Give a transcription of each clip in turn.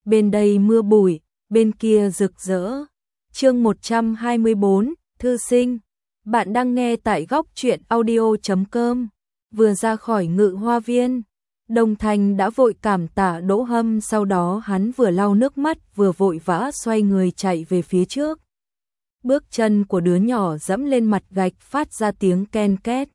bên đây mưa bụi, bên kia rực rỡ. Chương 124, thư sinh. Bạn đang nghe tại góc truyện audio.com. Vừa ra khỏi Ngự Hoa Viên, Đông Thanh đã vội cảm tạ Đỗ Hâm, sau đó hắn vừa lau nước mắt vừa vội vã xoay người chạy về phía trước. Bước chân của đứa nhỏ dẫm lên mặt gạch phát ra tiếng ken két.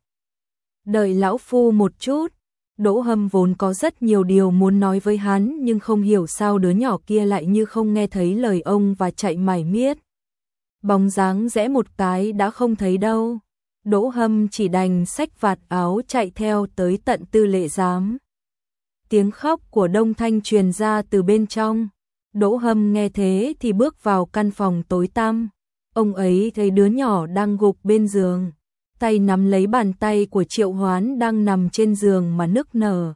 Đợi lão phu một chút. Đỗ Hâm vốn có rất nhiều điều muốn nói với hắn, nhưng không hiểu sao đứa nhỏ kia lại như không nghe thấy lời ông và chạy mải miết. Bóng dáng rẽ một cái đã không thấy đâu. Đỗ Hâm chỉ đành xách vạt áo chạy theo tới tận tư lệ giám. Tiếng khóc của Đông Thanh truyền ra từ bên trong. Đỗ Hâm nghe thế thì bước vào căn phòng tối tăm. Ông ấy thấy đứa nhỏ đang gục bên giường, tay nắm lấy bàn tay của Triệu Hoán đang nằm trên giường mà nức nở.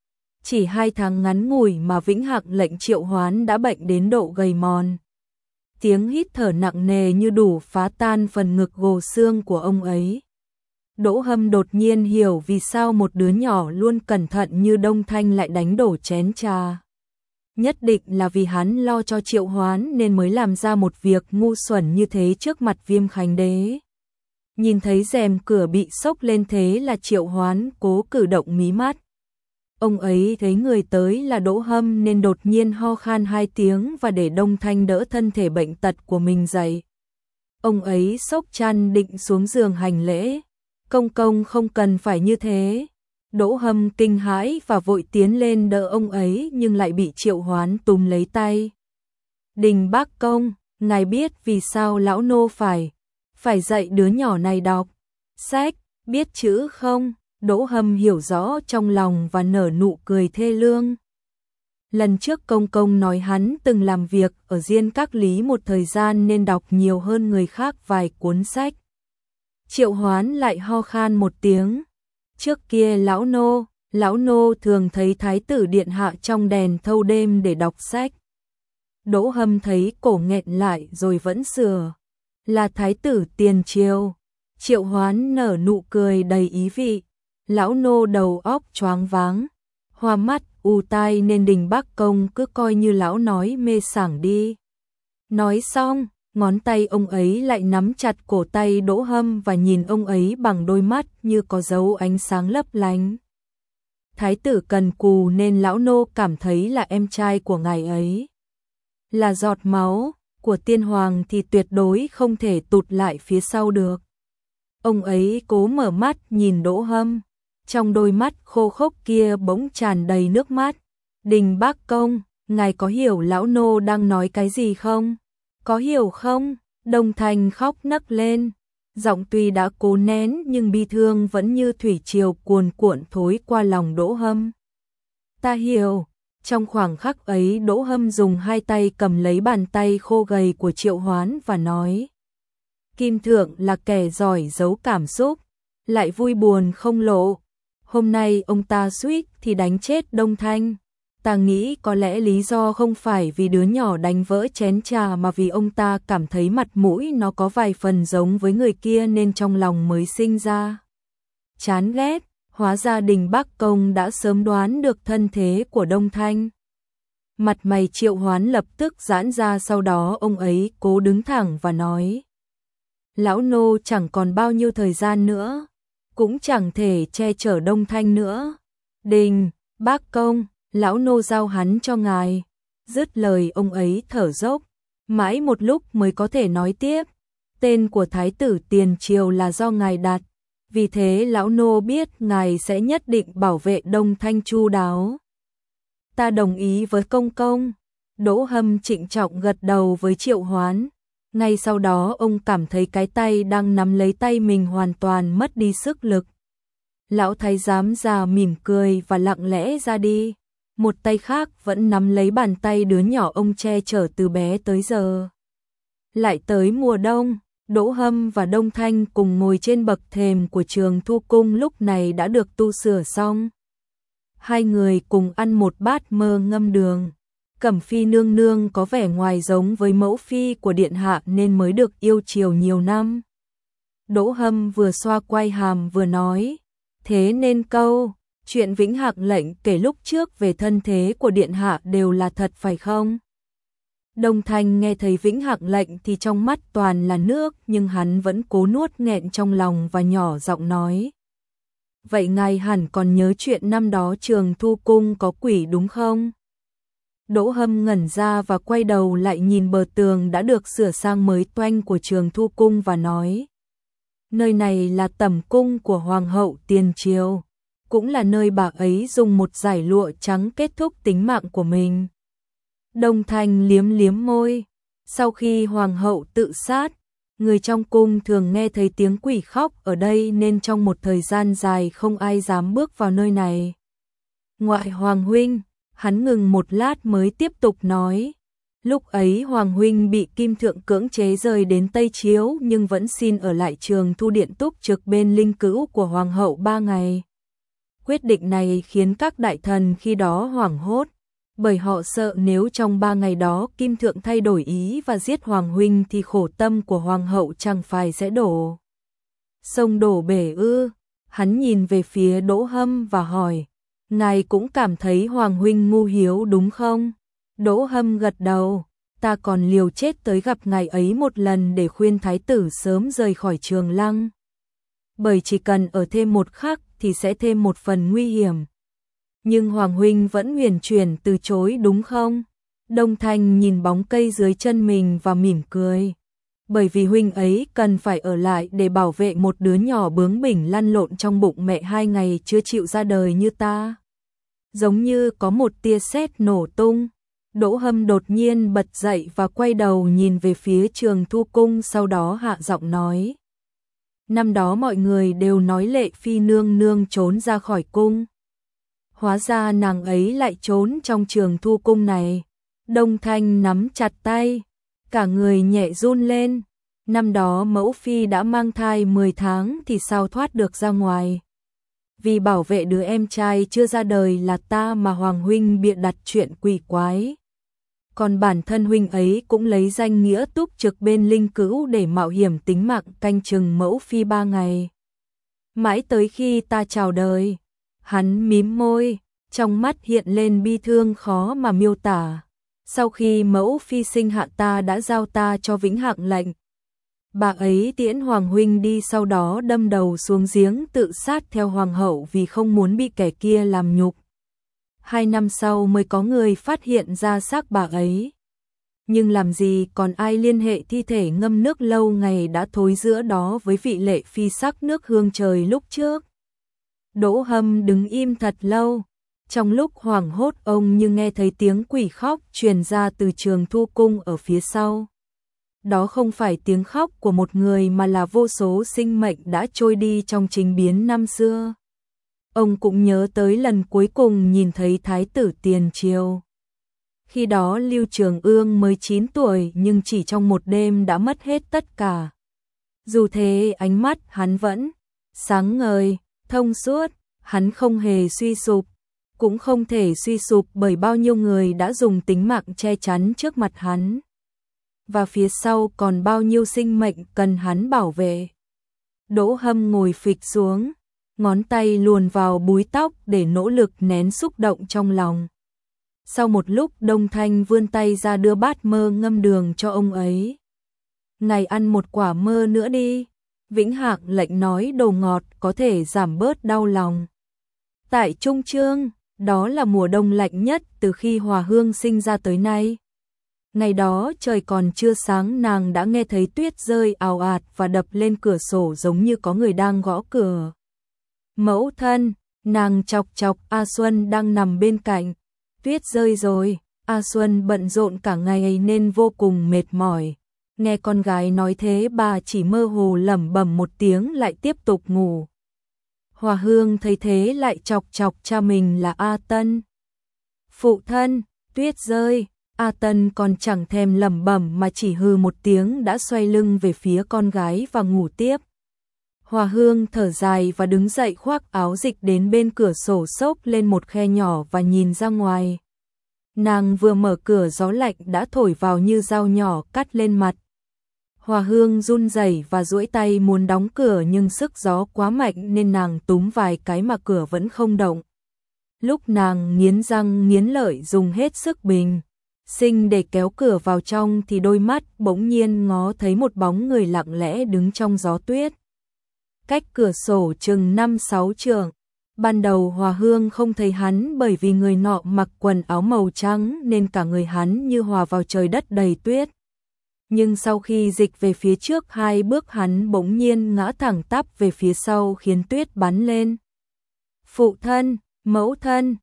Chỉ 2 tháng ngắn ngủi mà Vĩnh Hạc lệnh Triệu Hoán đã bệnh đến độ gầy mòn. Tiếng hít thở nặng nề như đủ phá tan phần ngực gồ xương của ông ấy. Đỗ Hâm đột nhiên hiểu vì sao một đứa nhỏ luôn cẩn thận như Đông Thanh lại đánh đổ chén trà. Nhất định là vì hắn lo cho Triệu Hoán nên mới làm ra một việc ngu xuẩn như thế trước mặt Viêm Khánh Đế. Nhìn thấy rèm cửa bị xốc lên thế là Triệu Hoán cố cử động mí mắt. Ông ấy thấy người tới là Đỗ Hâm nên đột nhiên ho khan 2 tiếng và để Đông Thanh đỡ thân thể bệnh tật của mình dậy. Ông ấy xốc chăn định xuống giường hành lễ. Công công không cần phải như thế. Đỗ Hâm kinh hãi và vội tiến lên đỡ ông ấy nhưng lại bị Triệu Hoán túm lấy tay. Đình Bác Công, ngài biết vì sao lão nô phải dạy đứa nhỏ này đọc sách, biết chữ không? Đỗ Hâm hiểu rõ trong lòng và nở nụ cười thê lương. Lần trước công công nói hắn từng làm việc ở Diên Các Lý một thời gian nên đọc nhiều hơn người khác vài cuốn sách. Triệu Hoán lại ho khan một tiếng. Trước kia lão nô thường thấy thái tử điện hạ trong đèn thâu đêm để đọc sách. Đỗ Hâm thấy cổ nghẹn lại rồi vẫn sửa. Là thái tử tiền triều. Triệu Hoán nở nụ cười đầy ý vị. Lão nô đầu óc choáng váng, hoa mắt, u tai nên Đình Bác Công cứ coi như lão nói mê sảng đi. Nói xong, ngón tay ông ấy lại nắm chặt cổ tay Đỗ Hâm và nhìn ông ấy bằng đôi mắt như có dấu ánh sáng lấp lánh. Thái tử cần cù nên lão nô cảm thấy là em trai của ngài ấy. Là giọt máu của tiên hoàng thì tuyệt đối không thể tụt lại phía sau được. Ông ấy cố mở mắt nhìn Đỗ Hâm. Trong đôi mắt khô khốc kia bỗng tràn đầy nước mắt. Đình Bác Công, ngài có hiểu lão nô đang nói cái gì không? Có hiểu không? Đông Thanh khóc nấc lên. Giọng tuy đã cố nén nhưng bi thương vẫn như thủy triều cuồn cuộn thối qua lòng Đỗ Hâm. Ta hiểu. Trong khoảng khắc ấy Đỗ Hâm dùng 2 tay cầm lấy bàn tay khô gầy của Triệu Hoán và nói. Kim Thượng là kẻ giỏi giấu cảm xúc, lại vui buồn không lộ. Hôm nay ông ta suýt thì đánh chết Đông Thanh. Ta nghĩ có lẽ lý do không phải vì đứa nhỏ đánh vỡ chén trà mà vì ông ta cảm thấy mặt mũi nó có vài phần giống với người kia nên trong lòng mới sinh ra chán ghét. Hóa ra Đình Bác Công đã sớm đoán được thân thế của Đông Thanh. Mặt mày Triệu Hoán lập tức giãn ra, sau đó ông ấy cố đứng thẳng và nói. Lão nô chẳng còn bao nhiêu thời gian nữa, cũng chẳng thể che chở Đông Thanh nữa. Đình Bác Công, lão nô giao hắn cho ngài. Dứt lời ông ấy thở dốc, mãi một lúc mới có thể nói tiếp. Tên của thái tử tiền triều là do ngài đặt, vì thế lão nô biết ngài sẽ nhất định bảo vệ Đông Thanh chu đáo. Ta đồng ý với công công. Đỗ Hâm trịnh trọng gật đầu với Triệu Hoán. Ngay sau đó ông cảm thấy cái tay đang nắm lấy tay mình hoàn toàn mất đi sức lực. Lão thái giám già mỉm cười và lặng lẽ ra đi. Một tay khác vẫn nắm lấy bàn tay đứa nhỏ ông che chở từ bé tới giờ. Lại tới mùa đông, Đỗ Hâm và Đông Thanh cùng ngồi trên bậc thềm của Trường Thu Cung lúc này đã được tu sửa xong. 2 người cùng ăn một bát mơ ngâm đường. Cẩm Phi nương nương có vẻ ngoài giống với mẫu phi của điện hạ nên mới được yêu chiều nhiều năm. Đỗ Hâm vừa xoa quai hàm vừa nói, thế nên câu chuyện Vĩnh Hạc lệnh kể lúc trước về thân thế của điện hạ đều là thật phải không? Đông Thanh nghe thấy Vĩnh Hạc lệnh thì trong mắt toàn là nước, nhưng hắn vẫn cố nuốt nghẹn trong lòng và nhỏ giọng nói. Vậy ngài hẳn còn nhớ chuyện năm đó Trường Thu Cung có quỷ đúng không? Đỗ Hâm ngẩn ra và quay đầu lại nhìn bờ tường đã được sửa sang mới toanh của Trường Thu Cung và nói. Nơi này là tẩm cung của Hoàng hậu tiền triều, cũng là nơi bà ấy dùng một dải lụa trắng kết thúc tính mạng của mình. Đông Thanh liếm liếm môi, sau khi Hoàng hậu tự sát, người trong cung thường nghe thấy tiếng quỷ khóc ở đây nên trong một thời gian dài không ai dám bước vào nơi này. Ngoại Hoàng huynh, hắn ngừng một lát mới tiếp tục nói. Lúc ấy Hoàng huynh bị Kim Thượng cưỡng chế rời đến Tây Chiếu nhưng vẫn xin ở lại Trường Thu Điện túc trực bên linh cữu của Hoàng hậu 3 ngày. Quyết định này khiến các đại thần khi đó hoảng hốt, bởi họ sợ nếu trong 3 ngày đó Kim Thượng thay đổi ý và giết Hoàng huynh thì khổ tâm của Hoàng hậu chẳng phải sẽ đổ sông đổ bể ư. Hắn nhìn về phía Đỗ Hâm và hỏi, ngài cũng cảm thấy Hoàng huynh ngu hiếu đúng không? Đỗ Hâm gật đầu, ta còn liều chết tới gặp ngài ấy một lần để khuyên thái tử sớm rời khỏi Trường Lăng. Bởi chỉ cần ở thêm một khắc thì sẽ thêm một phần nguy hiểm. Nhưng Hoàng huynh vẫn huyền chuyển từ chối đúng không? Đông Thanh nhìn bóng cây dưới chân mình và mỉm cười. Bởi vì huynh ấy cần phải ở lại để bảo vệ một đứa nhỏ bướng bỉnh lăn lộn trong bụng mẹ 2 ngày chưa chịu ra đời như ta. Giống như có một tia sét nổ tung. Đỗ Hâm đột nhiên bật dậy và quay đầu nhìn về phía Trường Thu Cung, sau đó hạ giọng nói. Năm đó mọi người đều nói Lệ Phi nương nương trốn ra khỏi cung. Hóa ra nàng ấy lại trốn trong Trường Thu Cung này. Đông Thanh nắm chặt tay, cả người nhẹ run lên. Năm đó mẫu phi đã mang thai 10 tháng thì sao thoát được ra ngoài. Vì bảo vệ đứa em trai chưa ra đời là ta mà Hoàng huynh bịa đặt chuyện quỷ quái. Còn bản thân huynh ấy cũng lấy danh nghĩa túc trực bên linh cữu để mạo hiểm tính mạng canh chừng mẫu phi 3 ngày. Mãi tới khi ta chào đời, hắn mím môi, trong mắt hiện lên bi thương khó mà miêu tả. Sau khi mẫu phi sinh hạ ta đã giao ta cho Vĩnh Hạc lệnh. Bà ấy tiễn Hoàng huynh đi, sau đó đâm đầu xuống giếng tự sát theo Hoàng hậu vì không muốn bị kẻ kia làm nhục. 2 năm sau mới có người phát hiện ra xác bà ấy. Nhưng làm gì còn ai liên hệ thi thể ngâm nước lâu ngày đã thối giữa đó với vị Lệ Phi sắc nước hương trời lúc trước. Đỗ Hâm đứng im thật lâu. Trong lúc hoảng hốt ông như nghe thấy tiếng quỷ khóc truyền ra từ Trường Thu Cung ở phía sau. Đó không phải tiếng khóc của một người mà là vô số sinh mệnh đã trôi đi trong trình biến năm xưa. Ông cũng nhớ tới lần cuối cùng nhìn thấy thái tử tiền triều. Khi đó Lưu Trường Ương mới 9 tuổi nhưng chỉ trong một đêm đã mất hết tất cả. Dù thế ánh mắt hắn vẫn sáng ngời, thông suốt, hắn không hề suy sụp, cũng không thể suy sụp bởi bao nhiêu người đã dùng tính mạng che chắn trước mặt hắn. Và phía sau còn bao nhiêu sinh mệnh cần hắn bảo vệ. Đỗ Hâm ngồi phịch xuống, ngón tay luồn vào búi tóc để nỗ lực nén xúc động trong lòng. Sau một lúc Đông Thanh vươn tay ra đưa bát mơ ngâm đường cho ông ấy. Ngài ăn một quả mơ nữa đi. Vĩnh Hạc lệnh nói đồ ngọt có thể giảm bớt đau lòng. Tại Trung Chương, đó là mùa đông lạnh nhất từ khi Hòa Hương sinh ra tới nay. Ngày đó trời còn chưa sáng nàng đã nghe thấy tuyết rơi ào ạt và đập lên cửa sổ giống như có người đang gõ cửa. Mẫu thân, nàng chọc chọc A Xuân đang nằm bên cạnh. Tuyết rơi rồi, A Xuân bận rộn cả ngày nên vô cùng mệt mỏi. Nghe con gái nói thế bà chỉ mơ hồ lẩm bẩm một tiếng lại tiếp tục ngủ. Hòa Hương thấy thế lại chọc chọc cha mình là A Tân. Phụ thân, tuyết rơi. A Tân còn chẳng thèm lẩm bẩm mà chỉ hừ một tiếng đã xoay lưng về phía con gái và ngủ tiếp. Hòa Hương thở dài và đứng dậy khoác áo dịch đến bên cửa sổ xốc lên một khe nhỏ và nhìn ra ngoài. Nàng vừa mở cửa gió lạnh đã thổi vào như dao nhỏ cắt lên mặt. Hòa Hương run rẩy và duỗi tay muốn đóng cửa nhưng sức gió quá mạnh nên nàng túm vài cái mà cửa vẫn không động. Lúc nàng nghiến răng nghiến lợi dùng hết sức bình sinh để kéo cửa vào trong thì đôi mắt bỗng nhiên ngó thấy một bóng người lặng lẽ đứng trong gió tuyết. Cách cửa sổ chừng 5-6 trượng. Ban đầu Hòa Hương không thấy hắn bởi vì người nọ mặc quần áo màu trắng nên cả người hắn như hòa vào trời đất đầy tuyết. Nhưng sau khi dịch về phía trước 2 bước hắn bỗng nhiên ngã thẳng tắp về phía sau khiến tuyết bắn lên. Phụ thân, mẫu thân,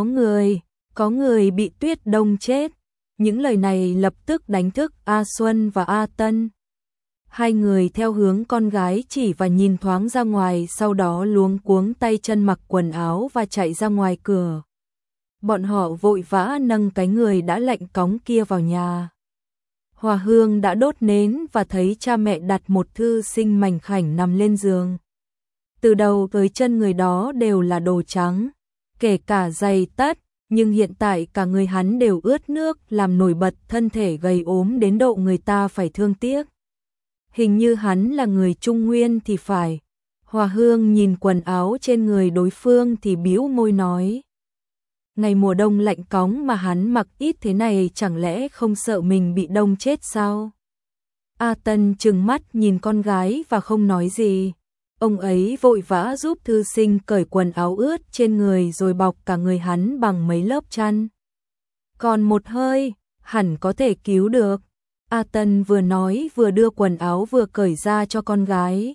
có người bị tuyết đông chết. Những lời này lập tức đánh thức A Xuân và A Tân. Hai người theo hướng con gái chỉ và nhìn thoáng ra ngoài, sau đó luống cuống tay chân mặc quần áo và chạy ra ngoài cửa. Bọn họ vội vã nâng cái người đã lạnh cóng kia vào nhà. Hòa Hương đã đốt nến và thấy cha mẹ đặt một thư sinh mảnh khảnh nằm lên giường. Từ đầu tới chân người đó đều là đồ trắng, kể cả giày tất, nhưng hiện tại cả người hắn đều ướt nước làm nổi bật thân thể gầy ốm đến độ người ta phải thương tiếc. Hình như hắn là người Trung Nguyên thì phải. Hòa Hương nhìn quần áo trên người đối phương thì bĩu môi nói. Ngày mùa đông lạnh cóng mà hắn mặc ít thế này chẳng lẽ không sợ mình bị đông chết sao? A Tân trừng mắt nhìn con gái và không nói gì. Ông ấy vội vã giúp thư sinh cởi quần áo ướt trên người rồi bọc cả người hắn bằng mấy lớp chăn. Còn một hơi, hẳn có thể cứu được. A Tân vừa nói vừa đưa quần áo vừa cởi ra cho con gái.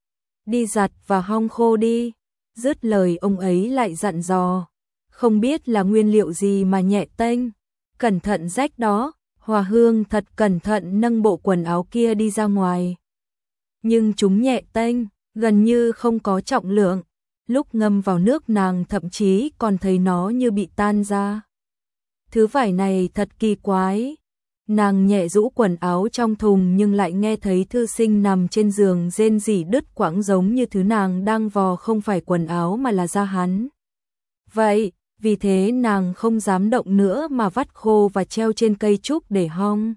Đi giặt và hong khô đi. Dứt lời ông ấy lại dặn dò. Không biết là nguyên liệu gì mà nhẹ tênh. Cẩn thận rách đó. Hòa Hương thật cẩn thận nâng bộ quần áo kia đi ra ngoài. Nhưng chúng nhẹ tênh, gần như không có trọng lượng. Lúc ngâm vào nước nàng thậm chí còn thấy nó như bị tan ra. Thứ vải này thật kỳ quái. Nàng nhẹ rũ quần áo trong thùng nhưng lại nghe thấy thư sinh nằm trên giường rên rỉ đứt quãng giống như thứ nàng đang vò không phải quần áo mà là da hắn. Vậy, vì thế nàng không dám động nữa mà vắt khô và treo trên cây trúc để hong.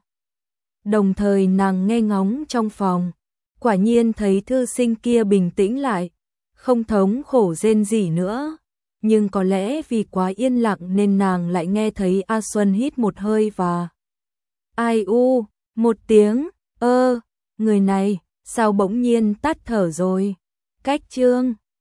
Đồng thời nàng nghe ngóng trong phòng, quả nhiên thấy thư sinh kia bình tĩnh lại, không thống khổ rên rỉ nữa. Nhưng có lẽ vì quá yên lặng nên nàng lại nghe thấy A Xuân hít một hơi và ai u, một tiếng, người này, sao bỗng nhiên tắt thở rồi. Cách chương